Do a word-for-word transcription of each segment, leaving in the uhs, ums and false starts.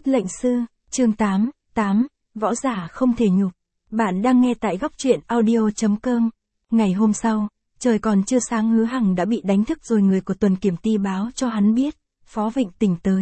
Tiết lệnh sư, chương tám, tám, võ giả không thể nhục. Bạn đang nghe tại góc truyện audio chấm com. Ngày hôm sau, trời còn chưa sáng Hứa Hằng đã bị đánh thức rồi người của Tuần Kiểm Ty báo cho hắn biết, Phó Vịnh Tình tới.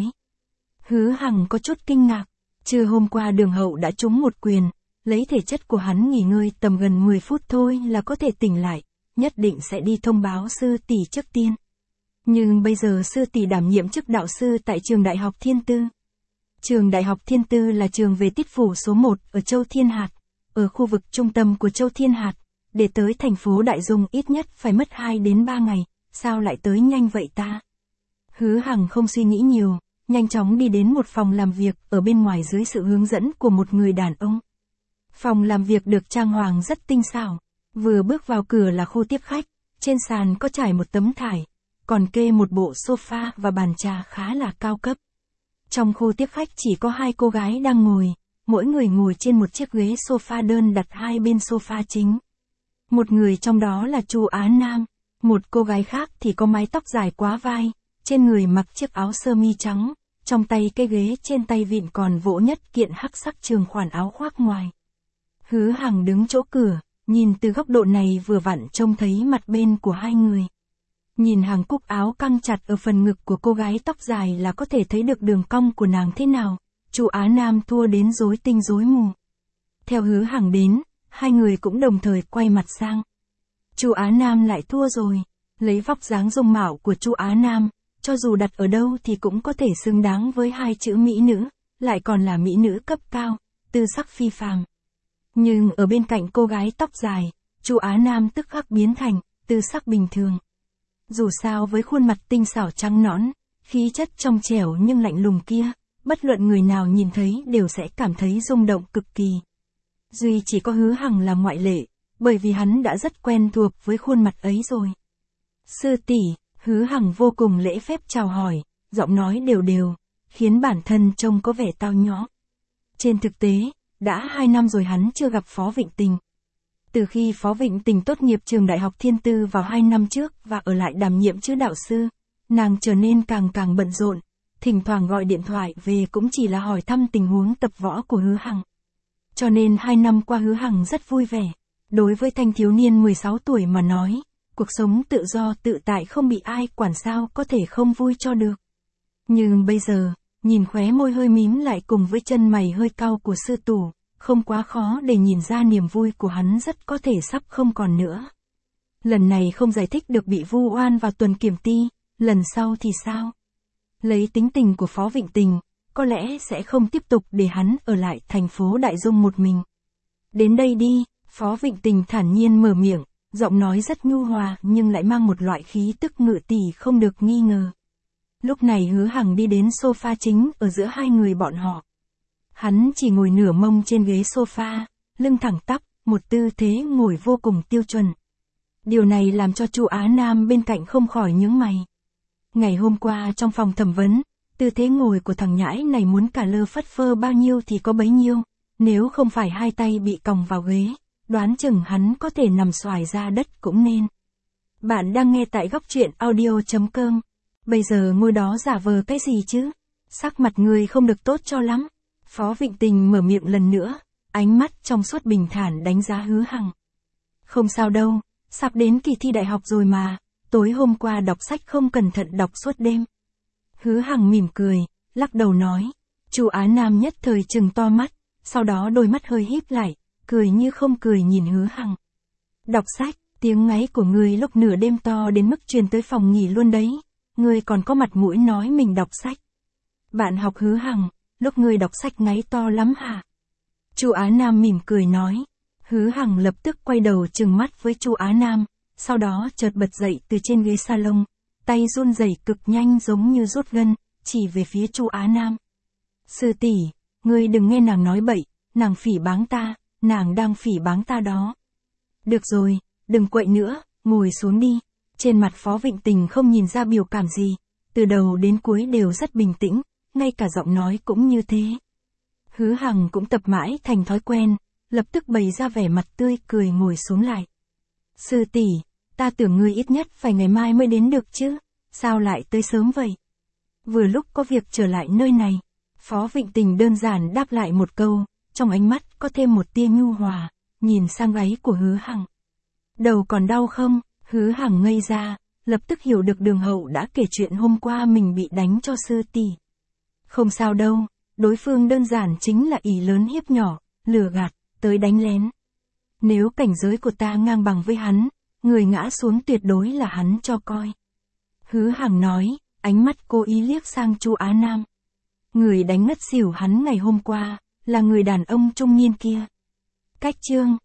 Hứa Hằng có chút kinh ngạc, trưa hôm qua Đường Hậu đã trúng một quyền, lấy thể chất của hắn nghỉ ngơi tầm gần mười phút thôi là có thể tỉnh lại, nhất định sẽ đi thông báo sư tỷ trước tiên. Nhưng bây giờ sư tỷ đảm nhiệm chức đạo sư tại trường Đại học Thiên Tư. Trường Đại học Thiên Tư là trường về tiết phủ số một ở Châu Thiên Hạt, ở khu vực trung tâm của Châu Thiên Hạt, để tới thành phố Đại Dung ít nhất phải mất hai đến ba ngày, sao lại tới nhanh vậy ta? Hứa Hằng không suy nghĩ nhiều, nhanh chóng đi đến một phòng làm việc ở bên ngoài dưới sự hướng dẫn của một người đàn ông. Phòng làm việc được trang hoàng rất tinh xảo, vừa bước vào cửa là khu tiếp khách, trên sàn có trải một tấm thải, còn kê một bộ sofa và bàn trà khá là cao cấp. Trong khu tiếp khách chỉ có hai cô gái đang ngồi, mỗi người ngồi trên một chiếc ghế sofa đơn đặt hai bên sofa chính. Một người trong đó là Chu Á Nam, một cô gái khác thì có mái tóc dài quá vai, trên người mặc chiếc áo sơ mi trắng, trong tay cây ghế trên tay vịn còn vỗ nhất kiện hắc sắc trường khoản áo khoác ngoài. Hứa Hằng đứng chỗ cửa, nhìn từ góc độ này vừa vặn trông thấy mặt bên của hai người. Nhìn hàng cúc áo căng chặt ở phần ngực của cô gái tóc dài là có thể thấy được đường cong của nàng thế nào, Chu Á Nam thua đến rối tinh rối mù. Theo Hứa Hằng đến, hai người cũng đồng thời quay mặt sang. Chu Á Nam lại thua rồi, lấy vóc dáng dung mạo của Chu Á Nam, cho dù đặt ở đâu thì cũng có thể xứng đáng với hai chữ mỹ nữ, lại còn là mỹ nữ cấp cao, tư sắc phi phàm. Nhưng ở bên cạnh cô gái tóc dài, Chu Á Nam tức khắc biến thành tư sắc bình thường. Dù sao với khuôn mặt tinh xảo trắng nõn, khí chất trong trẻo nhưng lạnh lùng kia, bất luận người nào nhìn thấy đều sẽ cảm thấy rung động cực kỳ. Duy chỉ có Hứa Hằng là ngoại lệ, bởi vì hắn đã rất quen thuộc với khuôn mặt ấy rồi. Sư tỷ, Hứa Hằng vô cùng lễ phép chào hỏi, giọng nói đều đều, khiến bản thân trông có vẻ tao nhã. Trên thực tế, đã hai năm rồi hắn chưa gặp Phó Vịnh Tình. Từ khi Phó Vịnh Tình tốt nghiệp trường Đại học Thiên Tư vào hai năm trước và ở lại đảm nhiệm chữ đạo sư, nàng trở nên càng càng bận rộn, thỉnh thoảng gọi điện thoại về cũng chỉ là hỏi thăm tình huống tập võ của Hứa Hằng. Cho nên hai năm qua Hứa Hằng rất vui vẻ. Đối với thanh thiếu niên mười sáu tuổi mà nói, cuộc sống tự do tự tại không bị ai quản sao có thể không vui cho được. Nhưng bây giờ, nhìn khóe môi hơi mím lại cùng với chân mày hơi cau của sư tủ, không quá khó để nhìn ra niềm vui của hắn rất có thể sắp không còn nữa. Lần này không giải thích được bị vu oan vào Tuần Kiểm Ty, lần sau thì sao? Lấy tính tình của Phó Vịnh Tình, có lẽ sẽ không tiếp tục để hắn ở lại thành phố Đại Dung một mình. Đến đây đi, Phó Vịnh Tình thản nhiên mở miệng, giọng nói rất nhu hòa nhưng lại mang một loại khí tức ngự tỷ không được nghi ngờ. Lúc này Hứa Hằng đi đến sofa chính ở giữa hai người bọn họ. Hắn chỉ ngồi nửa mông trên ghế sofa, lưng thẳng tắp, một tư thế ngồi vô cùng tiêu chuẩn. Điều này làm cho Chu Á Nam bên cạnh không khỏi nhướng mày. Ngày hôm qua trong phòng thẩm vấn, tư thế ngồi của thằng nhãi này muốn cả lơ phất phơ bao nhiêu thì có bấy nhiêu, nếu không phải hai tay bị còng vào ghế, đoán chừng hắn có thể nằm xoài ra đất cũng nên. Bạn đang nghe tại góc truyện audio chấm com. Bây giờ ngồi đó giả vờ cái gì chứ? Sắc mặt người không được tốt cho lắm. Phó Vịnh Tình mở miệng lần nữa, ánh mắt trong suốt bình thản đánh giá Hứa Hằng. Không sao đâu, sắp đến kỳ thi đại học rồi mà, tối hôm qua đọc sách không cẩn thận đọc suốt đêm. Hứa Hằng mỉm cười, lắc đầu nói. Chu Á Nam nhất thời trừng to mắt, sau đó đôi mắt hơi híp lại, cười như không cười nhìn Hứa Hằng. Đọc sách, tiếng ngáy của người lúc nửa đêm to đến mức truyền tới phòng nghỉ luôn đấy, ngươi còn có mặt mũi nói mình đọc sách. Bạn học Hứa Hằng, lúc ngươi đọc sách ngáy to lắm hả? Chu Á Nam mỉm cười nói. Hứa Hằng lập tức quay đầu trừng mắt với Chu Á Nam, sau đó chợt bật dậy từ trên ghế salon, tay run rẩy cực nhanh giống như rút gân, chỉ về phía Chu Á Nam. Sư tỷ, ngươi đừng nghe nàng nói bậy, nàng phỉ báng ta, nàng đang phỉ báng ta đó. Được rồi, đừng quậy nữa, ngồi xuống đi. Trên mặt Phó Vịnh Tình không nhìn ra biểu cảm gì, từ đầu đến cuối đều rất bình tĩnh, ngay cả giọng nói cũng như thế. Hứa Hằng cũng tập mãi thành thói quen, lập tức bày ra vẻ mặt tươi cười ngồi xuống lại. Sư tỷ, ta tưởng ngươi ít nhất phải ngày mai mới đến được chứ, sao lại tới sớm vậy? Vừa lúc có việc trở lại nơi này. Phó Vịnh Tình đơn giản đáp lại một câu, trong ánh mắt có thêm một tia nhu hòa, nhìn sang gáy của Hứa Hằng. Đầu còn đau không? Hứa Hằng ngây ra, lập tức hiểu được Đường Hậu đã kể chuyện hôm qua mình bị đánh cho sư tỷ. Không sao đâu, đối phương đơn giản chính là ỷ lớn hiếp nhỏ, lừa gạt, tới đánh lén. Nếu cảnh giới của ta ngang bằng với hắn, người ngã xuống tuyệt đối là hắn cho coi. Hứa Hằng nói, ánh mắt cố ý liếc sang Chu Á Nam. Người đánh ngất xỉu hắn ngày hôm qua, là người đàn ông trung niên kia. Cách chương